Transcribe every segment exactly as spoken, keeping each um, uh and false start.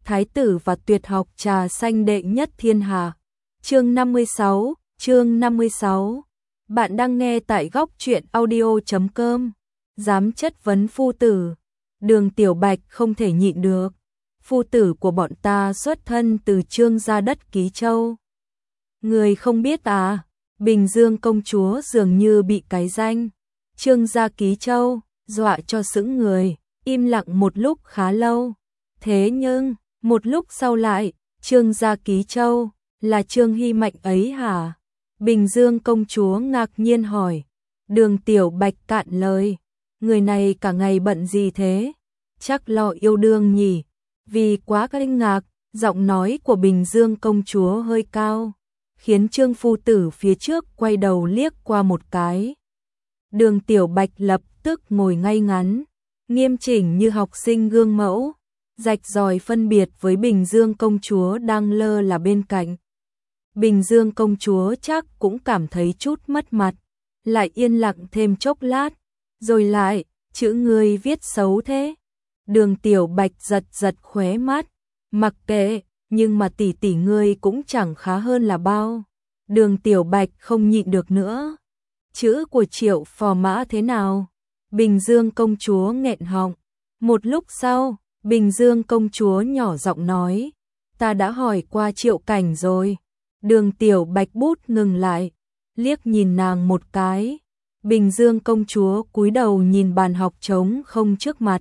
Thái tử và tuyệt học trà xanh đệ nhất thiên hạ. Chương năm mươi sáu, chương năm mươi sáu. Bạn đang nghe tại góc truyện audio chấm com. Dám chất vấn phu tử. Đường Tiểu Bạch không thể nhịn được. Phu tử của bọn ta xuất thân từ Trương gia đất Ký Châu. Người không biết à, Bình Dương công chúa dường như bị cái danh Trương gia Ký Châu dọa cho sững người, im lặng một lúc khá lâu. Thế nhưng, một lúc sau lại, Trương gia Ký Châu, là Trương Hy Mạnh ấy hả? Bình Dương công chúa ngạc nhiên hỏi. Đường Tiểu Bạch cạn lời. Người này cả ngày bận gì thế? Chắc lo yêu đương nhỉ? Vì quá kinh ngạc, giọng nói của Bình Dương công chúa hơi cao, khiến Trương phu tử phía trước quay đầu liếc qua một cái. Đường Tiểu Bạch lập tức ngồi ngay ngắn, nghiêm chỉnh như học sinh gương mẫu, rạch ròi phân biệt với Bình Dương công chúa đang lơ là bên cạnh. Bình Dương công chúa chắc cũng cảm thấy chút mất mặt, lại yên lặng thêm chốc lát, rồi lại, chữ ngươi viết xấu thế. Đường Tiểu Bạch giật giật khóe mắt, mặc kệ, nhưng mà tỷ tỷ ngươi cũng chẳng khá hơn là bao. Đường Tiểu Bạch không nhịn được nữa. Chữ của Triệu Phò Mã thế nào? Bình Dương công chúa nghẹn họng. Một lúc sau, Bình Dương công chúa nhỏ giọng nói, ta đã hỏi qua Triệu Cảnh rồi. Đường Tiểu Bạch bút ngừng lại, liếc nhìn nàng một cái. Bình Dương công chúa cúi đầu nhìn bàn học trống không trước mặt.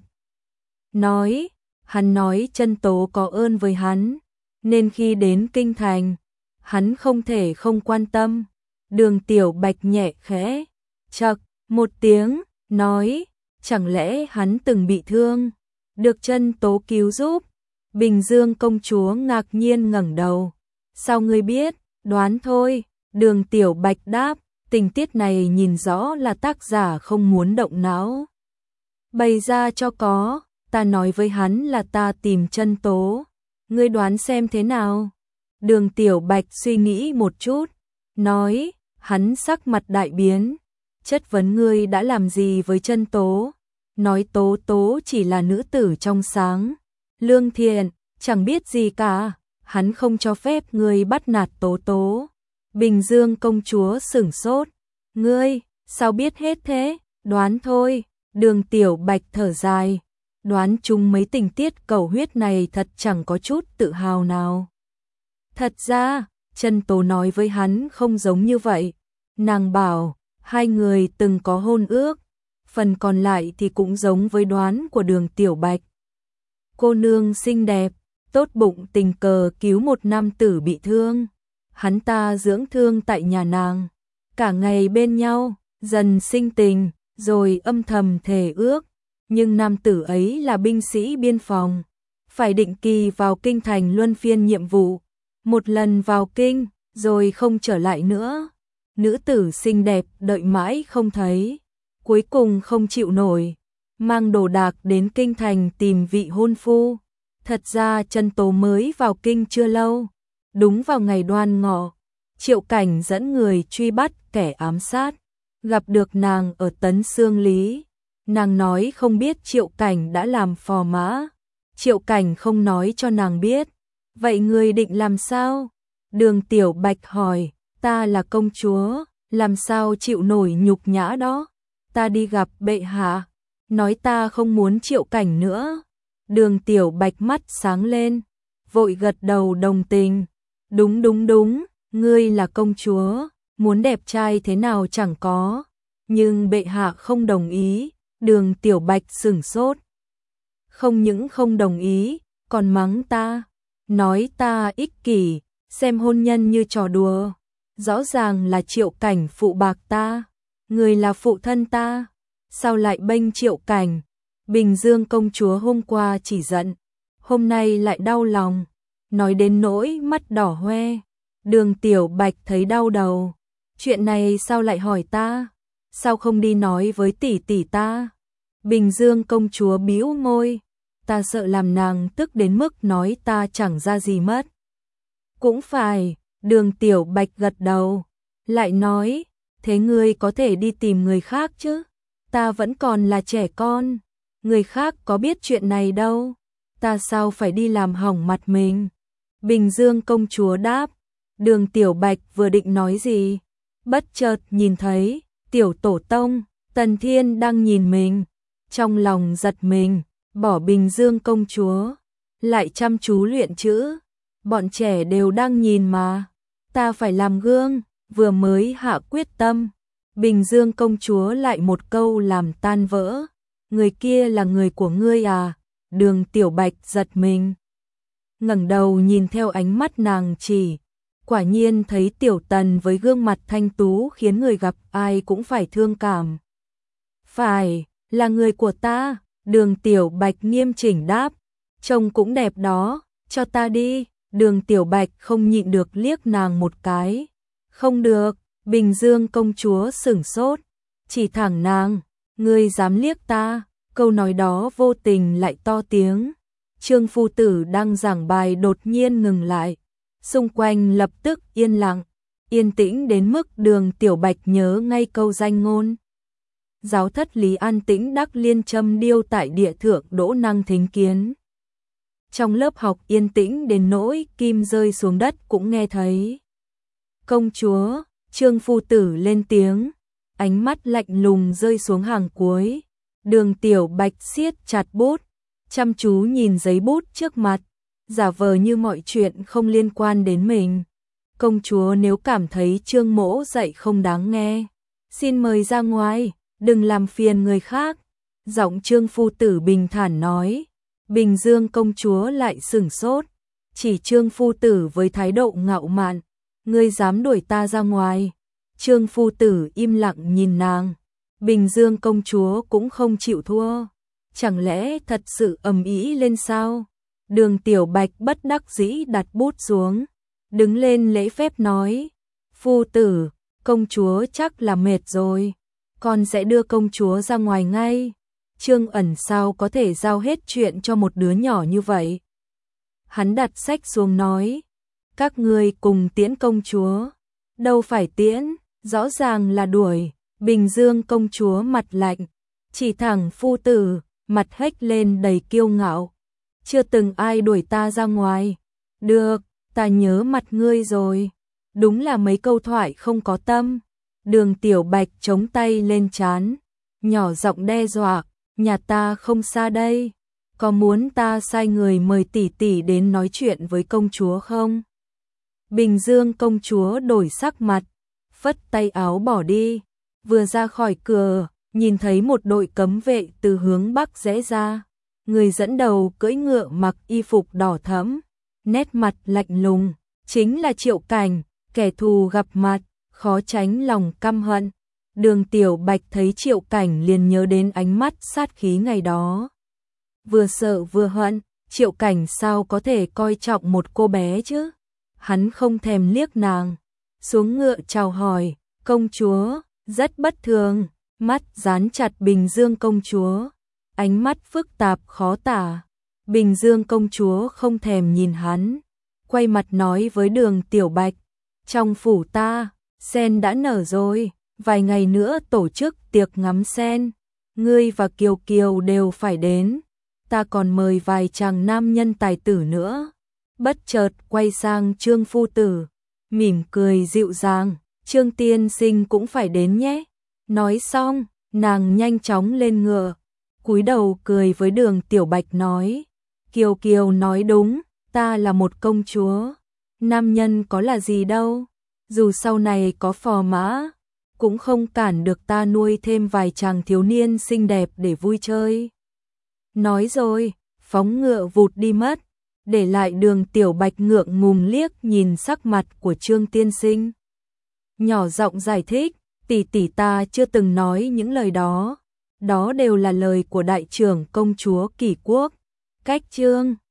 Nói, hắn nói Chân Tố có ơn với hắn, nên khi đến kinh thành, hắn không thể không quan tâm. Đường Tiểu Bạch nhẹ khẽ, chậc, một tiếng, nói, chẳng lẽ hắn từng bị thương, được Chân Tố cứu giúp? Bình Dương công chúa ngạc nhiên ngẩng đầu. Sao ngươi biết? Đoán thôi. Đường Tiểu Bạch đáp, tình tiết này nhìn rõ là tác giả không muốn động não bày ra cho có. Ta nói với hắn là ta tìm Chân Tố, ngươi đoán xem thế nào? Đường Tiểu Bạch suy nghĩ một chút, nói, hắn sắc mặt đại biến, chất vấn ngươi đã làm gì với Chân Tố? Nói Tố Tố chỉ là nữ tử trong sáng, lương thiện, chẳng biết gì cả, hắn không cho phép ngươi bắt nạt Tố Tố. Bình Dương công chúa sửng sốt, ngươi, sao biết hết thế? Đoán thôi. Đường Tiểu Bạch thở dài, đoán chung mấy tình tiết cầu huyết này thật chẳng có chút tự hào nào. Thật ra, Chân Tố nói với hắn không giống như vậy. Nàng bảo, hai người từng có hôn ước, phần còn lại thì cũng giống với đoán của Đường Tiểu Bạch. Cô nương xinh đẹp, tốt bụng tình cờ cứu một nam tử bị thương. Hắn ta dưỡng thương tại nhà nàng, cả ngày bên nhau, dần sinh tình, rồi âm thầm thề ước. Nhưng nam tử ấy là binh sĩ biên phòng, phải định kỳ vào kinh thành luân phiên nhiệm vụ. Một lần vào kinh, rồi không trở lại nữa. Nữ tử xinh đẹp đợi mãi không thấy, cuối cùng không chịu nổi, mang đồ đạc đến kinh thành tìm vị hôn phu. Thật ra Chân Tố mới vào kinh chưa lâu, đúng vào ngày Đoan Ngọ, Triệu Cảnh dẫn người truy bắt kẻ ám sát, gặp được nàng ở Tấn Xương Lý. Nàng nói không biết Triệu Cảnh đã làm phò mã. Triệu Cảnh không nói cho nàng biết. Vậy ngươi định làm sao? Đường Tiểu Bạch hỏi, ta là công chúa, làm sao chịu nổi nhục nhã đó? Ta đi gặp bệ hạ, nói ta không muốn Triệu Cảnh nữa. Đường Tiểu Bạch mắt sáng lên, vội gật đầu đồng tình. Đúng đúng đúng, ngươi là công chúa, muốn đẹp trai thế nào chẳng có. Nhưng bệ hạ không đồng ý. Đường Tiểu Bạch sửng sốt. Không những không đồng ý, còn mắng ta, nói ta ích kỷ, xem hôn nhân như trò đùa. Rõ ràng là Triệu Cảnh phụ bạc ta, người là phụ thân ta, sao lại bênh Triệu Cảnh? Bình Dương công chúa hôm qua chỉ giận, hôm nay lại đau lòng, nói đến nỗi mắt đỏ hoe. Đường Tiểu Bạch thấy đau đầu, chuyện này sao lại hỏi ta? Sao không đi nói với tỷ tỷ ta? Bình Dương công chúa bĩu môi, ta sợ làm nàng tức đến mức nói ta chẳng ra gì mất. Cũng phải, Đường Tiểu Bạch gật đầu, lại nói, thế ngươi có thể đi tìm người khác chứ? Ta vẫn còn là trẻ con, người khác có biết chuyện này đâu. ta sao phải đi làm hỏng mặt mình? Bình Dương công chúa đáp. Đường Tiểu Bạch vừa định nói gì, bất chợt nhìn thấy Tiểu Tổ Tông, Tần Thiên đang nhìn mình, trong lòng giật mình, bỏ Bình Dương công chúa, lại chăm chú luyện chữ. Bọn trẻ đều đang nhìn mà, ta phải làm gương. Vừa mới hạ quyết tâm, Bình Dương công chúa lại một câu làm tan vỡ. Người kia là người của ngươi à? Đường Tiểu Bạch giật mình, ngẩng đầu nhìn theo ánh mắt nàng chỉ, quả nhiên thấy Tiểu Tần với gương mặt thanh tú khiến người gặp ai cũng phải thương cảm. Phải, là người của ta. Đường Tiểu Bạch nghiêm chỉnh đáp. Trông cũng đẹp đó, cho ta đi. Đường Tiểu Bạch không nhịn được liếc nàng một cái. Không được. Bình Dương công chúa sửng sốt, chỉ thẳng nàng, ngươi dám liếc ta? Câu nói đó vô tình lại to tiếng. Trương phu tử đang giảng bài đột nhiên ngừng lại, xung quanh lập tức yên lặng, yên tĩnh đến mức Đường Tiểu Bạch nhớ ngay câu danh ngôn. Giáo thất Lý An tĩnh đắc liên châm điêu tại địa thượng đỗ năng thính kiến. Trong lớp học yên tĩnh đến nỗi kim rơi xuống đất cũng nghe thấy. Công chúa, Trương phu tử lên tiếng, ánh mắt lạnh lùng rơi xuống hàng cuối. Đường Tiểu Bạch siết chặt bút, chăm chú nhìn giấy bút trước mặt, giả vờ như mọi chuyện không liên quan đến mình. Công chúa nếu cảm thấy Trương mỗ dạy không đáng nghe, xin mời ra ngoài, đừng làm phiền người khác. Giọng Trương phu tử bình thản nói. Bình Dương công chúa lại sửng sốt, chỉ Trương phu tử với thái độ ngạo mạn. Ngươi dám đuổi ta ra ngoài? Trương phu tử im lặng nhìn nàng. Bình Dương công chúa cũng không chịu thua. Chẳng lẽ thật sự ầm ĩ lên sao? Đường Tiểu Bạch bất đắc dĩ đặt bút xuống, đứng lên lễ phép nói. Phu tử, công chúa chắc là mệt rồi, con sẽ đưa công chúa ra ngoài ngay. Trương Ẩn sao có thể giao hết chuyện cho một đứa nhỏ như vậy? Hắn đặt sách xuống nói. Các ngươi cùng tiễn công chúa. Đâu phải tiễn, rõ ràng là đuổi. Bình Dương công chúa mặt lạnh, chỉ thẳng phu tử, mặt hếch lên đầy kiêu ngạo. Chưa từng ai đuổi ta ra ngoài. Được, ta nhớ mặt ngươi rồi. Đúng là mấy câu thoại không có tâm. Đường Tiểu Bạch chống tay lên trán, nhỏ giọng đe dọa. Nhà ta không xa đây, có muốn ta sai người mời tỷ tỷ đến nói chuyện với công chúa không? Bình Dương công chúa đổi sắc mặt, phất tay áo bỏ đi. Vừa ra khỏi cửa, nhìn thấy một đội cấm vệ từ hướng bắc rẽ ra. Người dẫn đầu cưỡi ngựa mặc y phục đỏ thẫm, nét mặt lạnh lùng, chính là Triệu Cảnh. Kẻ thù gặp mặt, khó tránh lòng căm hận. Đường Tiểu Bạch thấy Triệu Cảnh liền nhớ đến ánh mắt sát khí ngày đó. Vừa sợ vừa hận, Triệu Cảnh sao có thể coi trọng một cô bé chứ? Hắn không thèm liếc nàng, xuống ngựa chào hỏi. Công chúa, rất bất thường, mắt dán chặt Bình Dương công chúa, ánh mắt phức tạp khó tả. Bình Dương công chúa không thèm nhìn hắn, quay mặt nói với Đường Tiểu Bạch. Trong phủ ta, sen đã nở rồi, vài ngày nữa tổ chức tiệc ngắm sen, ngươi và Kiều Kiều đều phải đến, ta còn mời vài chàng nam nhân tài tử nữa. Bất chợt quay sang Trương phu tử, mỉm cười dịu dàng, Trương tiên sinh cũng phải đến nhé. Nói xong, nàng nhanh chóng lên ngựa, cúi đầu cười với Đường Tiểu Bạch nói. Kiều Kiều nói đúng, ta là một công chúa, nam nhân có là gì đâu, dù sau này có phò mã, cũng không cản được ta nuôi thêm vài chàng thiếu niên xinh đẹp để vui chơi. Nói rồi, phóng ngựa vụt đi mất, để lại Đường Tiểu Bạch ngượng ngùng liếc nhìn sắc mặt của Trương tiên sinh. Nhỏ giọng giải thích, tỷ tỷ ta chưa từng nói những lời đó, đó đều là lời của đại trưởng công chúa Kỷ Quốc. Cách Trương